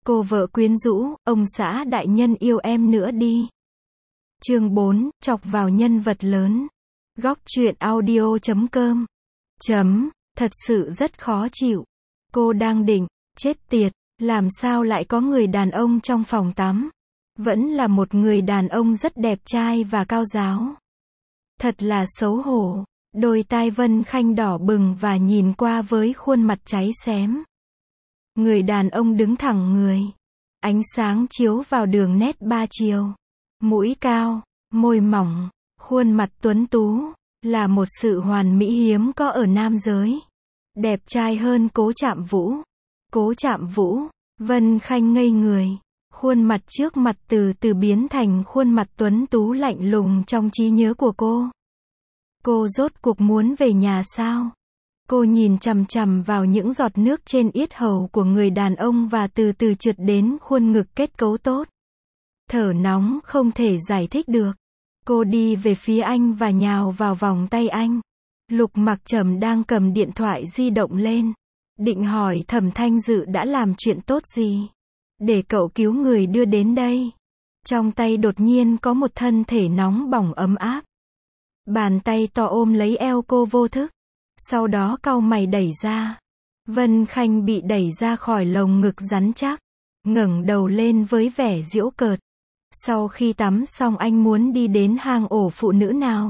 Cô vợ quyến rũ, ông xã đại nhân yêu em nữa đi. Chương 4, chọc vào nhân vật lớn. Góc truyện audio.com. Thật sự rất khó chịu. Cô đang định, chết tiệt, làm sao lại có người đàn ông trong phòng tắm. Vẫn là một người đàn ông rất đẹp trai và cao ráo. Thật là xấu hổ. Đôi tai Vân Khanh đỏ bừng và nhìn qua với khuôn mặt cháy xém. Người đàn ông đứng thẳng người. Ánh sáng chiếu vào đường nét ba chiều. Mũi cao, môi mỏng, khuôn mặt tuấn tú, là một sự hoàn mỹ hiếm có ở nam giới. Đẹp trai hơn Cố Trạm Vũ. Cố Trạm Vũ, Vân Khanh ngây người. Khuôn mặt trước mặt từ từ biến thành khuôn mặt tuấn tú lạnh lùng trong trí nhớ của cô. Cô rốt cuộc muốn về nhà sao? Cô nhìn chằm chằm vào những giọt nước trên yết hầu của người đàn ông và từ từ trượt đến khuôn ngực kết cấu tốt. Thở nóng không thể giải thích được. Cô đi về phía anh và nhào vào vòng tay anh. Lục Mặc Trầm đang cầm điện thoại di động lên. Định hỏi Thẩm Thanh Dự đã làm chuyện tốt gì để cậu cứu người đưa đến đây. Trong tay đột nhiên có một thân thể nóng bỏng ấm áp. Bàn tay to ôm lấy eo cô vô thức. Sau đó cau mày đẩy ra. Vân Khanh bị đẩy ra khỏi lồng ngực rắn chắc. Ngẩng đầu lên với vẻ giễu cợt. Sau khi tắm xong anh muốn đi đến hang ổ phụ nữ nào?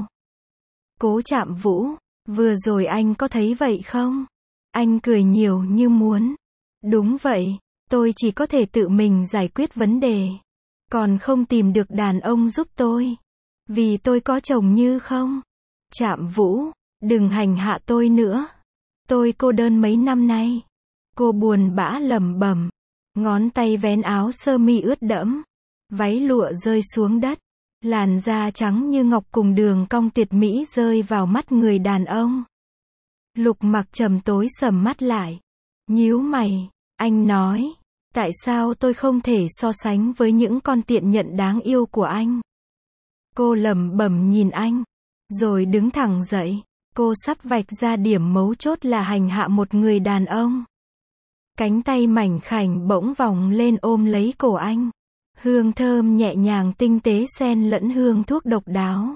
Cố Trạm Vũ, vừa rồi anh có thấy vậy không? Anh cười nhiều như muốn. Đúng vậy, tôi chỉ có thể tự mình giải quyết vấn đề. Còn không tìm được đàn ông giúp tôi. Vì tôi có chồng như không? Trạm Vũ, đừng hành hạ tôi nữa. Tôi cô đơn mấy năm nay. Cô buồn bã lẩm bẩm. Ngón tay vén áo sơ mi ướt đẫm. Váy lụa rơi xuống đất. Làn da trắng như ngọc cùng đường cong tuyệt mỹ rơi vào mắt người đàn ông. Lục Mặc Trầm tối sầm mắt lại. Nhíu mày, anh nói. Tại sao tôi không thể so sánh với những con tiện nhận đáng yêu của anh? Cô lẩm bẩm nhìn anh. Rồi đứng thẳng dậy. Cô sắp vạch ra điểm mấu chốt là hành hạ một người đàn ông. Cánh tay mảnh khảnh bỗng vòng lên ôm lấy cổ anh. Hương thơm nhẹ nhàng tinh tế xen lẫn hương thuốc độc đáo.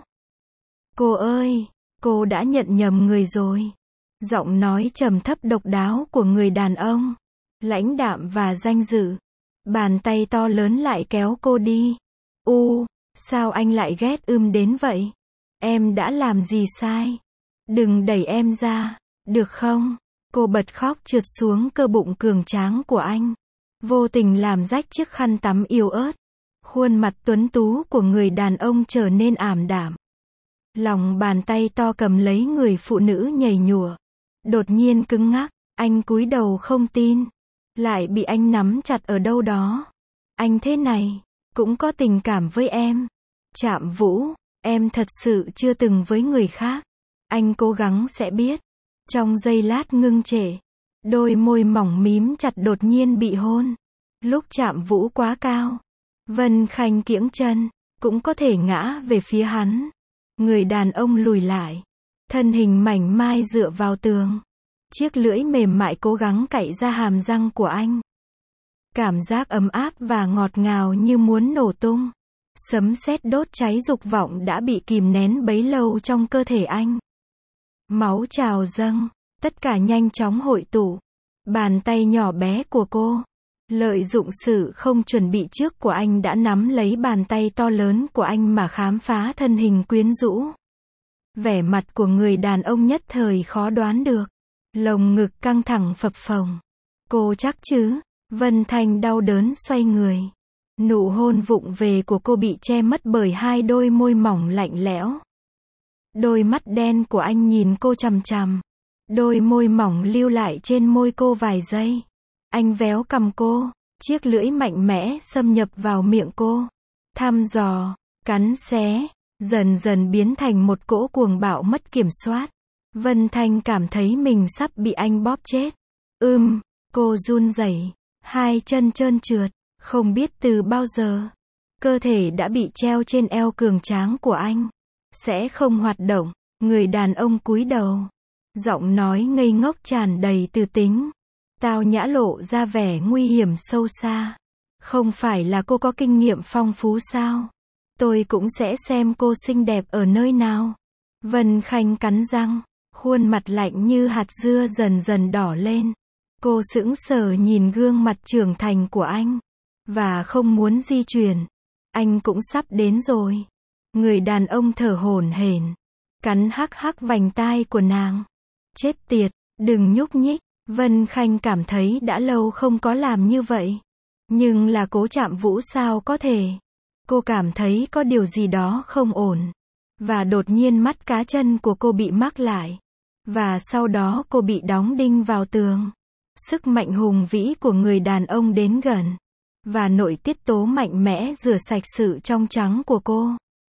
Cô ơi, cô đã nhận nhầm người rồi. Giọng nói trầm thấp độc đáo của người đàn ông. Lãnh đạm và danh dự. Bàn tay to lớn lại kéo cô đi. Sao anh lại ghét đến vậy? Em đã làm gì sai? Đừng đẩy em ra, được không? Cô bật khóc trượt xuống cơ bụng cường tráng của anh. Vô tình làm rách chiếc khăn tắm yếu ớt. Khuôn mặt tuấn tú của người đàn ông trở nên ảm đạm. Lòng bàn tay to cầm lấy người phụ nữ nhảy nhủa. Đột nhiên cứng ngắc, anh cúi đầu không tin. Lại bị anh nắm chặt ở đâu đó. Anh thế này, cũng có tình cảm với em. Trạm Vũ, em thật sự chưa từng với người khác. Anh cố gắng sẽ biết. Trong giây lát ngưng trệ. Đôi môi mỏng mím chặt đột nhiên bị hôn. Lúc Trạm Vũ quá cao. Vân Khanh kiễng chân, cũng có thể ngã về phía hắn. Người đàn ông lùi lại. Thân hình mảnh mai dựa vào tường. Chiếc lưỡi mềm mại cố gắng cạy ra hàm răng của anh. Cảm giác ấm áp và ngọt ngào như muốn nổ tung. Sấm sét đốt cháy dục vọng đã bị kìm nén bấy lâu trong cơ thể anh. Máu trào dâng, tất cả nhanh chóng hội tụ. Bàn tay nhỏ bé của cô, lợi dụng sự không chuẩn bị trước của anh đã nắm lấy bàn tay to lớn của anh mà khám phá thân hình quyến rũ. Vẻ mặt của người đàn ông nhất thời khó đoán được. Lồng ngực căng thẳng phập phồng. Cô chắc chứ? Vân Thanh đau đớn xoay người. Nụ hôn vụng về của cô bị che mất bởi hai đôi môi mỏng lạnh lẽo. Đôi mắt đen của anh nhìn cô chằm chằm. Đôi môi mỏng lưu lại trên môi cô vài giây. Anh véo cằm cô, chiếc lưỡi mạnh mẽ xâm nhập vào miệng cô. Thăm dò, cắn xé, dần dần biến thành một cỗ cuồng bạo mất kiểm soát. Vân Thanh cảm thấy mình sắp bị anh bóp chết. Cô run rẩy, hai chân trơn trượt, không biết từ bao giờ. Cơ thể đã bị treo trên eo cường tráng của anh. Sẽ không hoạt động, người đàn ông cúi đầu. Giọng nói ngây ngốc tràn đầy từ tính. Tao nhã lộ ra vẻ nguy hiểm sâu xa. Không phải là cô có kinh nghiệm phong phú sao? Tôi cũng sẽ xem cô xinh đẹp ở nơi nào. Vân Khanh cắn răng, khuôn mặt lạnh như hạt dưa dần dần đỏ lên. Cô sững sờ nhìn gương mặt trưởng thành của anh, và không muốn di chuyển. Anh cũng sắp đến rồi. Người đàn ông thở hổn hển, cắn hắc hắc vành tai của nàng. Chết tiệt, đừng nhúc nhích. Vân Khanh cảm thấy đã lâu không có làm như vậy. Nhưng là Cố Trạm Vũ sao có thể. Cô cảm thấy có điều gì đó không ổn. Và đột nhiên mắt cá chân của cô bị mắc lại. Và sau đó cô bị đóng đinh vào tường. Sức mạnh hùng vĩ của người đàn ông đến gần. Và nội tiết tố mạnh mẽ rửa sạch sự trong trắng của cô.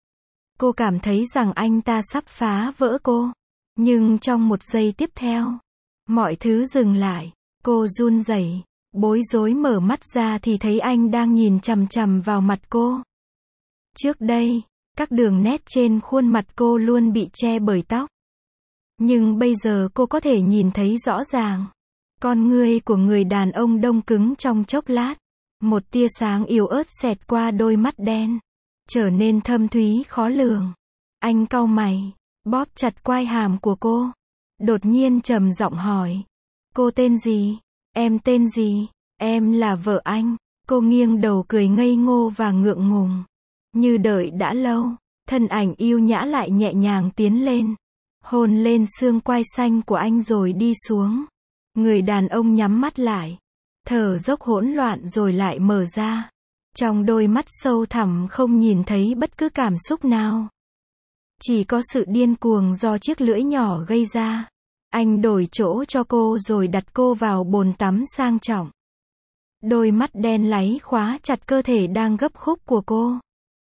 Cô cảm thấy rằng anh ta sắp phá vỡ cô. Nhưng trong một giây tiếp theo, mọi thứ dừng lại. Cô run rẩy, bối rối mở mắt ra thì thấy anh đang nhìn chằm chằm vào mặt cô. Trước đây, các đường nét trên khuôn mặt cô luôn bị che bởi tóc. Nhưng bây giờ cô có thể nhìn thấy rõ ràng. Con ngươi của người đàn ông đông cứng trong chốc lát. Một tia sáng yếu ớt xẹt qua đôi mắt đen, trở nên thâm thúy khó lường. Anh cau mày, bóp chặt quai hàm của cô. Đột nhiên trầm giọng hỏi. Cô tên gì? Em tên gì? Em là vợ anh. Cô nghiêng đầu cười ngây ngô và ngượng ngùng. Như đợi đã lâu, thân ảnh yêu nhã lại nhẹ nhàng tiến lên. Hôn lên xương quai xanh của anh rồi đi xuống. Người đàn ông nhắm mắt lại. Thở dốc hỗn loạn rồi lại mở ra. Trong đôi mắt sâu thẳm không nhìn thấy bất cứ cảm xúc nào. Chỉ có sự điên cuồng do chiếc lưỡi nhỏ gây ra. Anh đổi chỗ cho cô rồi đặt cô vào bồn tắm sang trọng. Đôi mắt đen láy khóa chặt cơ thể đang gấp khúc của cô.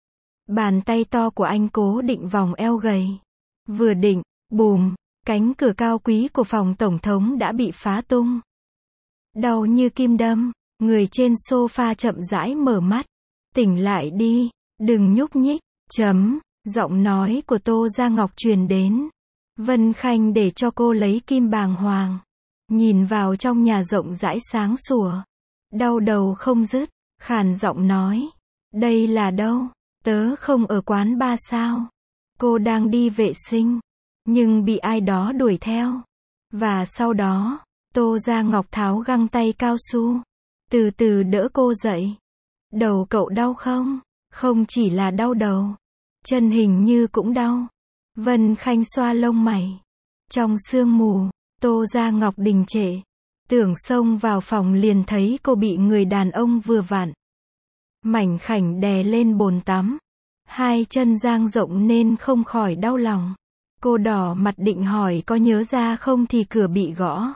Bàn tay to của anh cố định vòng eo gầy. Vừa định, bùm, cánh cửa cao quý của phòng tổng thống đã bị phá tung. Đau như kim đâm, người trên sofa chậm rãi mở mắt. Tỉnh lại đi, đừng nhúc nhích, giọng nói của Tô Gia Ngọc truyền đến. Vân Khanh để cho cô lấy kim bàng hoàng. Nhìn vào trong nhà rộng rãi sáng sủa. Đau đầu không dứt, khàn giọng nói. Đây là đâu? Tớ không ở quán bar sao? Cô đang đi vệ sinh, nhưng bị ai đó đuổi theo. Và sau đó, Tô Gia Ngọc tháo găng tay cao su. Từ từ đỡ cô dậy. Đầu cậu đau không? Không chỉ là đau đầu. Chân hình như cũng đau. Vân Khanh xoa lông mày. Trong sương mù, Tô Gia Ngọc đình trệ. Tưởng xông vào phòng liền thấy cô bị người đàn ông vừa vặn mảnh khảnh đè lên bồn tắm. Hai chân dang rộng nên không khỏi đau lòng. Cô đỏ mặt định hỏi có nhớ ra không thì cửa bị gõ.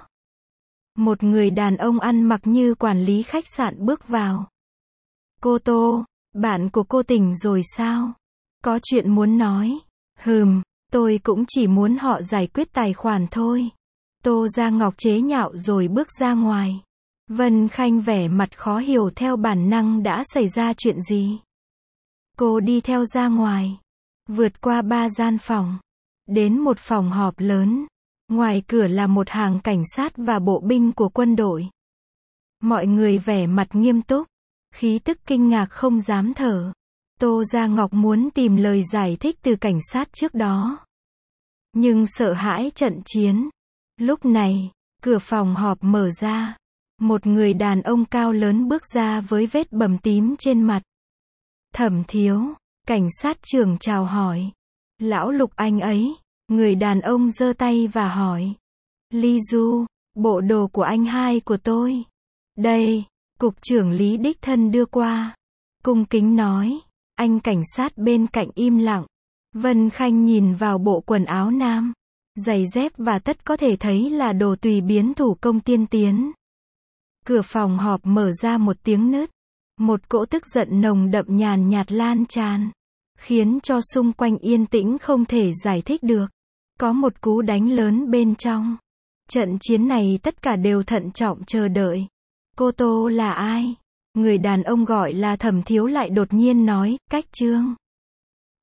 Một người đàn ông ăn mặc như quản lý khách sạn bước vào. Cô Tô, bạn của cô tỉnh rồi sao? Có chuyện muốn nói. Tôi cũng chỉ muốn họ giải quyết tài khoản thôi. Tô Gia Ngọc chế nhạo rồi bước ra ngoài. Vân Khanh vẻ mặt khó hiểu theo bản năng đã xảy ra chuyện gì. Cô đi theo ra ngoài. Vượt qua 3 gian phòng. Đến một phòng họp lớn. Ngoài cửa là một hàng cảnh sát và bộ binh của quân đội. Mọi người vẻ mặt nghiêm túc. Khí tức kinh ngạc không dám thở. Tô Gia Ngọc muốn tìm lời giải thích từ cảnh sát trước đó. Nhưng sợ hãi trận chiến. Lúc này, cửa phòng họp mở ra. Một người đàn ông cao lớn bước ra với vết bầm tím trên mặt. Thẩm Thiếu, cảnh sát trưởng chào hỏi. Lão Lục anh ấy. Người đàn ông giơ tay và hỏi. Ly Du, bộ đồ của anh hai của tôi. Đây, cục trưởng Lý đích thân đưa qua. Cung kính nói. Anh cảnh sát bên cạnh im lặng. Vân Khanh nhìn vào bộ quần áo nam. Giày dép và tất có thể thấy là đồ tùy biến thủ công tiên tiến. Cửa phòng họp mở ra một tiếng nứt. Một cỗ tức giận nồng đậm nhàn nhạt lan tràn. Khiến cho xung quanh yên tĩnh không thể giải thích được. Có một cú đánh lớn bên trong. Trận chiến này tất cả đều thận trọng chờ đợi. Cô Tô là ai? Người đàn ông gọi là Thẩm Thiếu lại đột nhiên nói, Cách Trương.